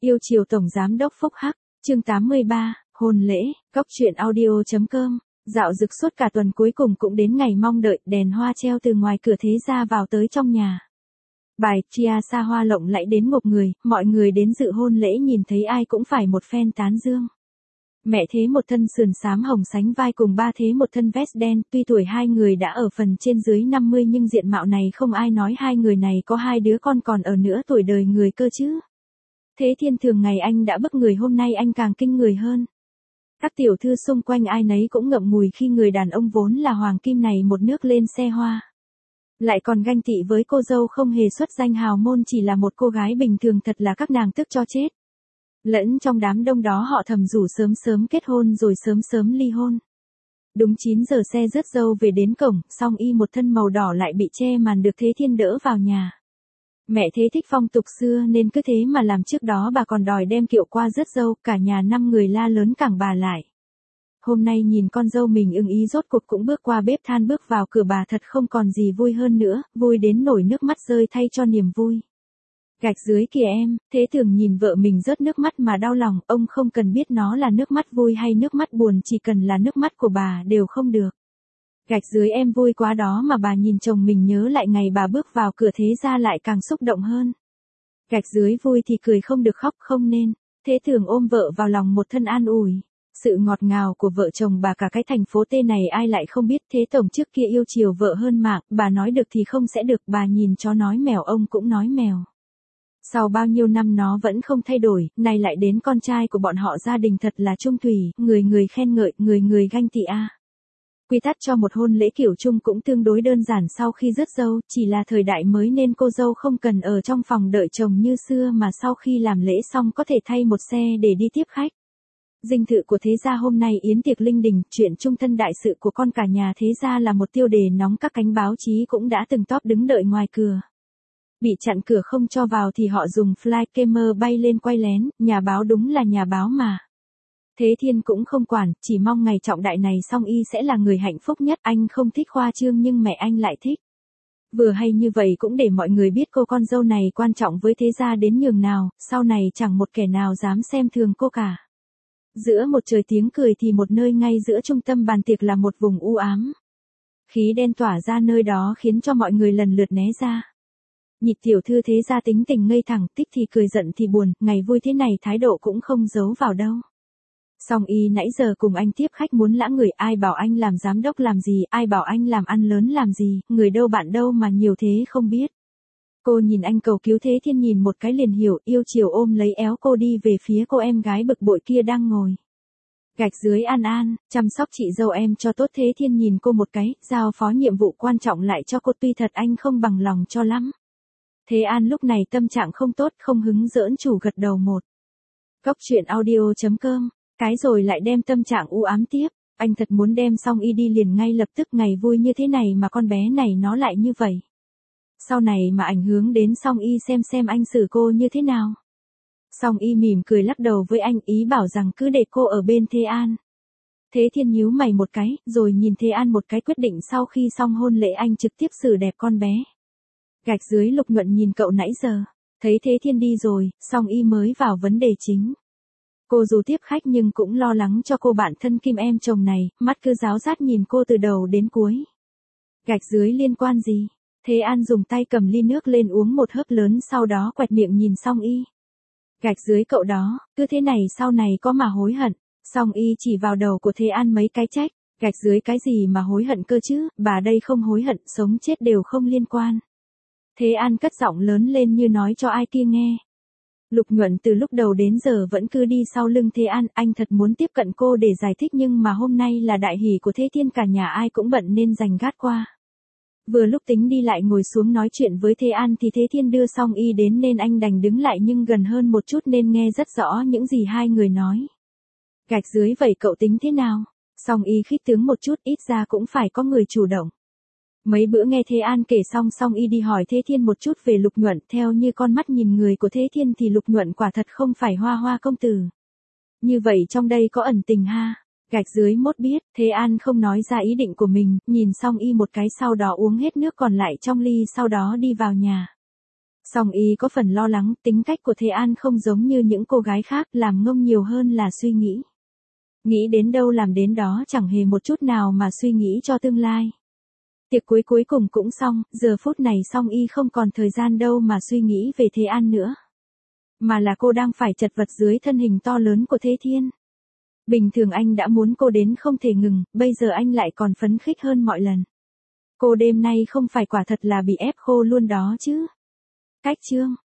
Yêu chiều Tổng Giám đốc Phúc Hắc, chương 83, hôn lễ, góc truyện audio.com. Dạo rực suốt cả tuần cuối cùng cũng đến ngày mong đợi, đèn hoa treo từ ngoài cửa thế ra vào tới trong nhà. Bài Chia xa hoa lộng lẫy đến ngộp người, mọi người đến dự hôn lễ nhìn thấy ai cũng phải một phen tán dương. Mẹ thế một thân sườn xám hồng sánh vai cùng ba thế một thân vest đen, tuy tuổi hai người đã ở phần trên dưới 50 nhưng diện mạo này không ai nói hai người này có hai đứa con còn ở nửa tuổi đời người cơ chứ. Thế Thiên thường ngày anh đã bức người, hôm nay anh càng kinh người hơn. Các tiểu thư xung quanh ai nấy cũng ngậm ngùi khi người đàn ông vốn là hoàng kim này một nước lên xe hoa. Lại còn ganh tị với cô dâu không hề xuất danh hào môn, chỉ là một cô gái bình thường, thật là các nàng tức cho chết. Lẫn trong đám đông đó họ thầm rủ sớm sớm kết hôn rồi sớm sớm ly hôn. Đúng 9 giờ xe rước dâu về đến cổng, song y một thân màu đỏ lại bị che màn được Thế Thiên đỡ vào nhà. Mẹ Thế thích phong tục xưa nên cứ thế mà làm, trước đó bà còn đòi đem kiệu qua rước dâu, cả nhà 5 người la lớn cảng bà lại. Hôm nay nhìn con dâu mình ưng ý rốt cuộc cũng bước qua bếp than bước vào cửa, bà thật không còn gì vui hơn nữa, vui đến nổi nước mắt rơi thay cho niềm vui. Gạch dưới kìa em, Thế Thường nhìn vợ mình rớt nước mắt mà đau lòng, ông không cần biết nó là nước mắt vui hay nước mắt buồn, chỉ cần là nước mắt của bà đều không được. Gạch dưới em vui quá đó mà bà nhìn chồng mình nhớ lại ngày bà bước vào cửa Thế ra lại càng xúc động hơn. Gạch dưới vui thì cười không được khóc không nên. Thế Thường ôm vợ vào lòng một thân an ủi. Sự ngọt ngào của vợ chồng bà cả cái thành phố T này ai lại không biết. Thế Tổng trước kia yêu chiều vợ hơn mạng, bà nói được thì không sẽ được, bà nhìn chó nói mèo ông cũng nói mèo. Sau bao nhiêu năm nó vẫn không thay đổi, nay lại đến con trai của bọn họ, gia đình thật là chung thủy, người người khen ngợi, người người ganh tị a. Quy tắc cho một hôn lễ kiểu chung cũng tương đối đơn giản, sau khi rước dâu, chỉ là thời đại mới nên cô dâu không cần ở trong phòng đợi chồng như xưa mà sau khi làm lễ xong có thể thay một xe để đi tiếp khách. Dinh thự của Thế gia hôm nay yến tiệc linh đình, chuyện trung thân đại sự của con cả nhà Thế gia là một tiêu đề nóng, các cánh báo chí cũng đã từng top đứng đợi ngoài cửa. Bị chặn cửa không cho vào thì họ dùng flycamera bay lên quay lén, nhà báo đúng là nhà báo mà. Thế Thiên cũng không quản, chỉ mong ngày trọng đại này Song Y sẽ là người hạnh phúc nhất. Anh không thích khoa trương nhưng mẹ anh lại thích. Vừa hay như vậy cũng để mọi người biết cô con dâu này quan trọng với Thế gia đến nhường nào, sau này chẳng một kẻ nào dám xem thường cô cả. Giữa một trời tiếng cười thì một nơi ngay giữa trung tâm bàn tiệc là một vùng u ám. Khí đen tỏa ra nơi đó khiến cho mọi người lần lượt né ra. Nhịp tiểu thư Thế gia tính tình ngây thẳng, tích thì cười giận thì buồn, ngày vui thế này thái độ cũng không giấu vào đâu. Song Y nãy giờ cùng anh tiếp khách muốn lã người, ai bảo anh làm giám đốc làm gì, ai bảo anh làm ăn lớn làm gì, người đâu bạn đâu mà nhiều thế không biết. Cô nhìn anh cầu cứu, Thế Thiên nhìn một cái liền hiểu, yêu chiều ôm lấy éo cô đi về phía cô em gái bực bội kia đang ngồi. Gạch dưới An An, chăm sóc chị dâu em cho tốt. Thế Thiên nhìn cô một cái, giao phó nhiệm vụ quan trọng lại cho cô, tuy thật anh không bằng lòng cho lắm. Thế An lúc này tâm trạng không tốt, không hứng giỡn chủ gật đầu một. Góc truyện audio.com. Cái rồi lại đem tâm trạng u ám tiếp, anh thật muốn đem Song Y đi liền ngay lập tức, ngày vui như thế này mà con bé này nó lại như vậy. Sau này mà ảnh hưởng đến Song Y xem anh xử cô như thế nào. Song Y mỉm cười lắc đầu với anh, ý bảo rằng cứ để cô ở bên Thế An. Thế Thiên nhíu mày một cái, rồi nhìn Thế An một cái, quyết định sau khi xong hôn lễ anh trực tiếp xử đẹp con bé. Gạch dưới Lục Nhuận nhìn cậu nãy giờ, thấy Thế Thiên đi rồi, Song Y mới vào vấn đề chính. Cô dù tiếp khách nhưng cũng lo lắng cho cô bạn thân Kim em chồng này, mắt cứ ráo rát nhìn cô từ đầu đến cuối. Gạch dưới liên quan gì? Thế An dùng tay cầm ly nước lên uống một hớp lớn, sau đó quẹt miệng nhìn Song Y. Gạch dưới cậu đó, cứ thế này sau này có mà hối hận. Song Y chỉ vào đầu của Thế An mấy cái trách, gạch dưới cái gì mà hối hận cơ chứ, bà đây không hối hận, sống chết đều không liên quan. Thế An cất giọng lớn lên như nói cho ai kia nghe. Lục Nhuận từ lúc đầu đến giờ vẫn cứ đi sau lưng Thế An, anh thật muốn tiếp cận cô để giải thích nhưng mà hôm nay là đại hỷ của Thế Thiên, cả nhà ai cũng bận nên dành gác qua. Vừa lúc tính đi lại ngồi xuống nói chuyện với Thế An thì Thế Thiên đưa Song Y đến nên anh đành đứng lại nhưng gần hơn một chút nên nghe rất rõ những gì hai người nói. Gạch dưới vậy cậu tính thế nào? Song Y khích tướng một chút, ít ra cũng phải có người chủ động. Mấy bữa nghe Thế An kể xong, Song Y đi hỏi Thế Thiên một chút về Lục Nhuận, theo như con mắt nhìn người của Thế Thiên thì Lục Nhuận quả thật không phải hoa hoa công tử. Như vậy trong đây có ẩn tình ha. Gạch dưới mốt biết, Thế An không nói ra ý định của mình, nhìn Song Y một cái sau đó uống hết nước còn lại trong ly sau đó đi vào nhà. Song Y có phần lo lắng, tính cách của Thế An không giống như những cô gái khác, làm ngông nhiều hơn là suy nghĩ. Nghĩ đến đâu làm đến đó, chẳng hề một chút nào mà suy nghĩ cho tương lai. Tiệc cuối cùng cũng xong, giờ phút này Song Y không còn thời gian đâu mà suy nghĩ về Thế An nữa. Mà là cô đang phải chật vật dưới thân hình to lớn của Thế Thiên. Bình thường anh đã muốn cô đến không thể ngừng, bây giờ anh lại còn phấn khích hơn mọi lần. Cô đêm nay không phải quả thật là bị ép khô luôn đó chứ. Cách chương